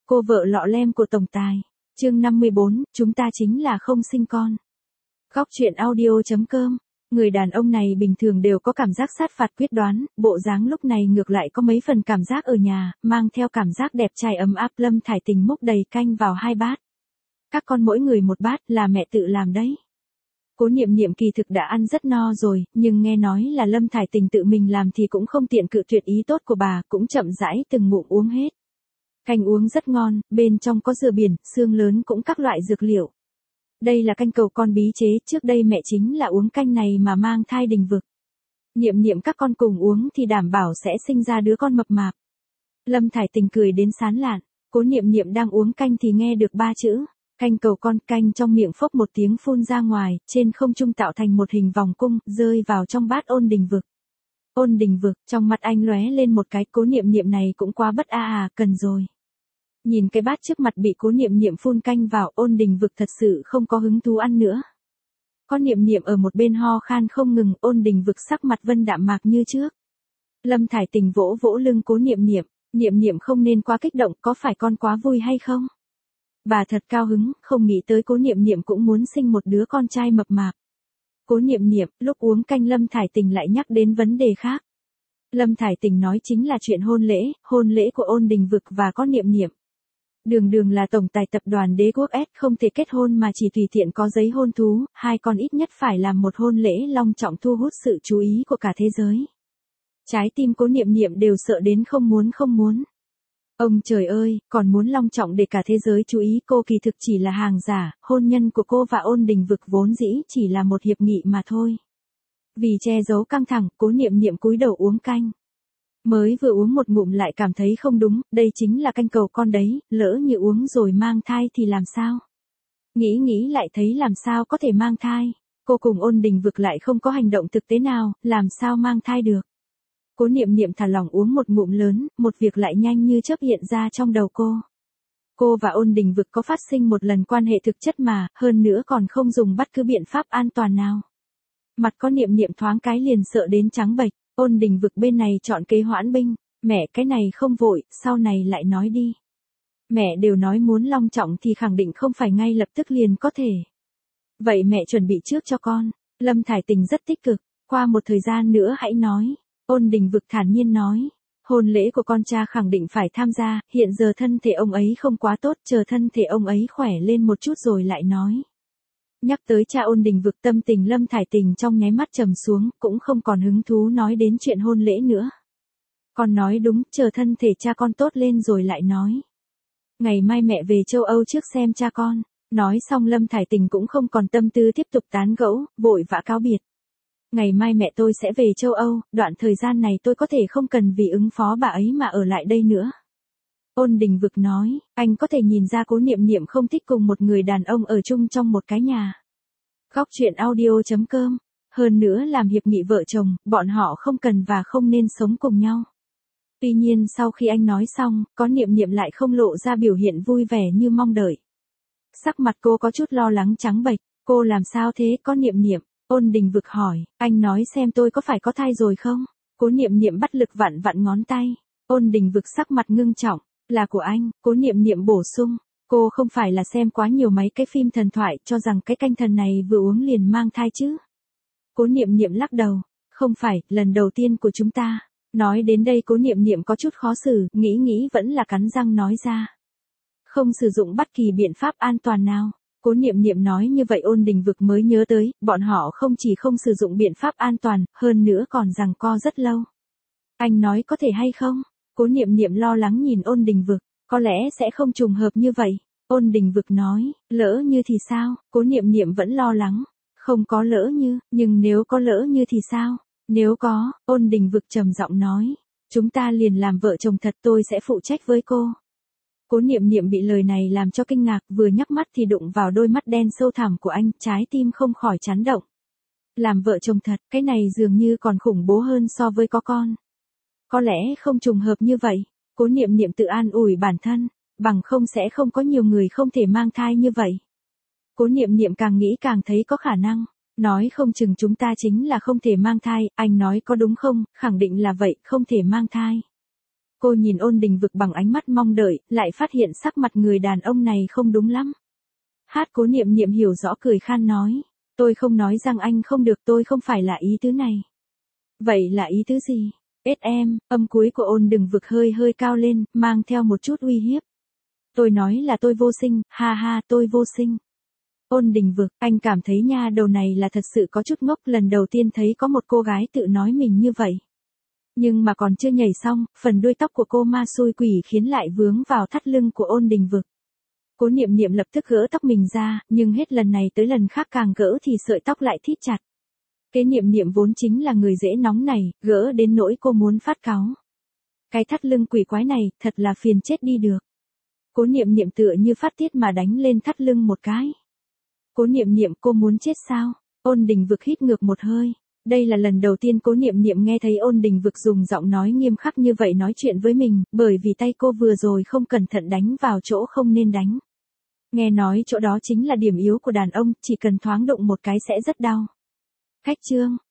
Cô vợ lọ lem của tổng tài. Chương 54, chúng ta chính là không sinh con. Góc truyện audio.com. Người đàn ông này bình thường đều có cảm giác sát phạt quyết đoán, bộ dáng lúc này ngược lại có mấy phần cảm giác ở nhà, mang theo cảm giác đẹp trai ấm áp. Lâm Thải Tình múc đầy canh vào 2 bát. Các con mỗi người 1 bát, là mẹ tự làm đấy. Cố Niệm Niệm kỳ thực đã ăn rất no rồi, nhưng nghe nói là Lâm Thải Tình tự mình làm thì cũng không tiện cự tuyệt ý tốt của bà, cũng chậm rãi từng ngụm uống hết. Canh uống rất ngon, bên trong có dừa biển, xương lớn cũng các loại dược liệu. Đây là canh cầu con bí chế, trước đây mẹ chính là uống canh này mà mang thai Đình Vực. Niệm Niệm các con cùng uống thì đảm bảo sẽ sinh ra đứa con mập mạp. Lâm Thải Tình cười đến sán lạn, Cố Niệm Niệm đang uống canh thì nghe được 3 chữ, canh cầu con. Canh trong miệng phốc một tiếng phun ra ngoài, trên không trung tạo thành một hình vòng cung, rơi vào trong bát Ôn Đình Vực. Ôn Đình Vực, trong mặt anh lóe lên một cái, Cố Niệm Niệm này cũng quá bất cần rồi. Nhìn cái bát trước mặt bị Cố Niệm Niệm phun canh vào, Ôn Đình Vực thật sự không có hứng thú ăn nữa. Có Niệm Niệm ở một bên ho khan không ngừng, Ôn Đình Vực sắc mặt vẫn đạm mạc như trước. Lâm Thải Tình vỗ vỗ lưng Cố Niệm Niệm, Niệm Niệm không nên quá kích động, có phải con quá vui hay không? Bà thật cao hứng, không nghĩ tới Cố Niệm Niệm cũng muốn sinh một đứa con trai mập mạp. Cố Niệm Niệm, lúc uống canh Lâm Thải Tình lại nhắc đến vấn đề khác. Lâm Thải Tình nói chính là chuyện hôn lễ của Ôn Đình Vực và có Niệm Niệm. Đường là tổng tài tập đoàn Đế Quốc S, không thể kết hôn mà chỉ tùy tiện có giấy hôn thú, hai con ít nhất phải làm một hôn lễ long trọng thu hút sự chú ý của cả thế giới. Trái tim Cố Niệm Niệm đều sợ đến không muốn. Ông trời ơi, còn muốn long trọng để cả thế giới chú ý, cô kỳ thực chỉ là hàng giả, hôn nhân của cô và Ôn Đình Vực vốn dĩ chỉ là một hiệp nghị mà thôi. Vì che giấu căng thẳng, Cố Niệm Niệm cúi đầu uống canh. Mới vừa uống một ngụm lại cảm thấy không đúng, đây chính là canh cầu con đấy, lỡ như uống rồi mang thai thì làm sao? Nghĩ lại thấy làm sao có thể mang thai, cô cùng Ôn Đình Vực lại không có hành động thực tế nào, làm sao mang thai được? Cố Niệm Niệm thả lỏng uống một ngụm lớn, một việc lại nhanh như chớp hiện ra trong đầu cô. Cô và Ôn Đình Vực có phát sinh một lần quan hệ thực chất mà, hơn nữa còn không dùng bất cứ biện pháp an toàn nào. Mặt có Niệm Niệm thoáng cái liền sợ đến trắng bệch. Ôn Đình Vực bên này chọn kế hoãn binh, mẹ cái này không vội, sau này lại nói đi. Mẹ đều nói muốn long trọng thì khẳng định không phải ngay lập tức liền có thể. Vậy mẹ chuẩn bị trước cho con. Lâm Thải Tình rất tích cực, qua một thời gian nữa hãy nói. Ôn Đình Vực thản nhiên nói, hôn lễ của con cha khẳng định phải tham gia, hiện giờ thân thể ông ấy không quá tốt, chờ thân thể ông ấy khỏe lên một chút rồi lại nói. Nhắc tới cha Ôn Đình Vực, tâm tình Lâm Thải Tình trong nháy mắt trầm xuống, cũng không còn hứng thú nói đến chuyện hôn lễ nữa. Con nói đúng, chờ thân thể cha con tốt lên rồi lại nói. Ngày mai mẹ về châu Âu trước xem cha con. Nói xong Lâm Thải Tình cũng không còn tâm tư tiếp tục tán gẫu, vội vã cáo biệt. Ngày mai mẹ tôi sẽ về châu Âu, đoạn thời gian này tôi có thể không cần vì ứng phó bà ấy mà ở lại đây nữa. Ôn Đình Vực nói, anh có thể nhìn ra Cố Niệm Niệm không thích cùng một người đàn ông ở chung trong một cái nhà. Góc truyện audio.com. Hơn nữa làm hiệp nghị vợ chồng, bọn họ không cần và không nên sống cùng nhau. Tuy nhiên sau khi anh nói xong, có Niệm Niệm lại không lộ ra biểu hiện vui vẻ như mong đợi. Sắc mặt cô có chút lo lắng trắng bệch, cô làm sao thế có Niệm Niệm? Ôn Đình Vực hỏi, anh nói xem tôi có phải có thai rồi không? Cố Niệm Niệm bắt lực vặn ngón tay. Ôn Đình Vực sắc mặt ngưng trọng, là của anh. Cố Niệm Niệm bổ sung, cô không phải là xem quá nhiều mấy cái phim thần thoại cho rằng cái canh thần này vừa uống liền mang thai chứ? Cố Niệm Niệm lắc đầu, không phải, lần đầu tiên của chúng ta. Nói đến đây Cố Niệm Niệm có chút khó xử, nghĩ vẫn là cắn răng nói ra. Không sử dụng bất kỳ biện pháp an toàn nào. Cố Niệm Niệm nói như vậy Ôn Đình Vực mới nhớ tới, bọn họ không chỉ không sử dụng biện pháp an toàn, hơn nữa còn giằng co rất lâu. Anh nói có thể hay không? Cố Niệm Niệm lo lắng nhìn Ôn Đình Vực, có lẽ sẽ không trùng hợp như vậy. Ôn Đình Vực nói, lỡ như thì sao? Cố Niệm Niệm vẫn lo lắng, không có lỡ như, nhưng nếu có lỡ như thì sao? Nếu có, Ôn Đình Vực trầm giọng nói, chúng ta liền làm vợ chồng thật, tôi sẽ phụ trách với cô. Cố Niệm Niệm bị lời này làm cho kinh ngạc, vừa nhắc mắt thì đụng vào đôi mắt đen sâu thẳm của anh, trái tim không khỏi chấn động. Làm vợ chồng thật, cái này dường như còn khủng bố hơn so với có con. Có lẽ không trùng hợp như vậy, Cố Niệm Niệm tự an ủi bản thân, bằng không sẽ không có nhiều người không thể mang thai như vậy. Cố Niệm Niệm càng nghĩ càng thấy có khả năng, nói không chừng chúng ta chính là không thể mang thai, anh nói có đúng không, khẳng định là vậy, không thể mang thai. Cô nhìn Ôn Đình Vực bằng ánh mắt mong đợi, lại phát hiện sắc mặt người đàn ông này không đúng lắm. Cố Niệm Niệm hiểu rõ cười khan nói. Tôi không nói rằng anh không được, tôi không phải là ý tứ này. Vậy là ý tứ gì? Em, âm cuối của Ôn Đình Vực hơi hơi cao lên, mang theo một chút uy hiếp. Tôi nói là tôi vô sinh, ha ha, tôi vô sinh. Ôn Đình Vực, anh cảm thấy nha đầu này là thật sự có chút ngốc, lần đầu tiên thấy có một cô gái tự nói mình như vậy. Nhưng mà còn chưa nhảy xong, phần đuôi tóc của cô ma xui quỷ khiến lại vướng vào thắt lưng của Ôn Đình Vực. Cố Niệm Niệm lập tức gỡ tóc mình ra, nhưng hết lần này tới lần khác càng gỡ thì sợi tóc lại thít chặt. Cái Niệm Niệm vốn chính là người dễ nóng này, gỡ đến nỗi cô muốn phát cáu. Cái thắt lưng quỷ quái này, thật là phiền chết đi được. Cố Niệm Niệm tựa như phát tiết mà đánh lên thắt lưng một cái. Cố Niệm Niệm, cô muốn chết sao? Ôn Đình Vực hít ngược một hơi. Đây là lần đầu tiên Cố Niệm Niệm nghe thấy Ôn Đình Vực dùng giọng nói nghiêm khắc như vậy nói chuyện với mình, bởi vì tay cô vừa rồi không cẩn thận đánh vào chỗ không nên đánh. Nghe nói chỗ đó chính là điểm yếu của đàn ông, chỉ cần thoáng động một cái sẽ rất đau. Khách trương,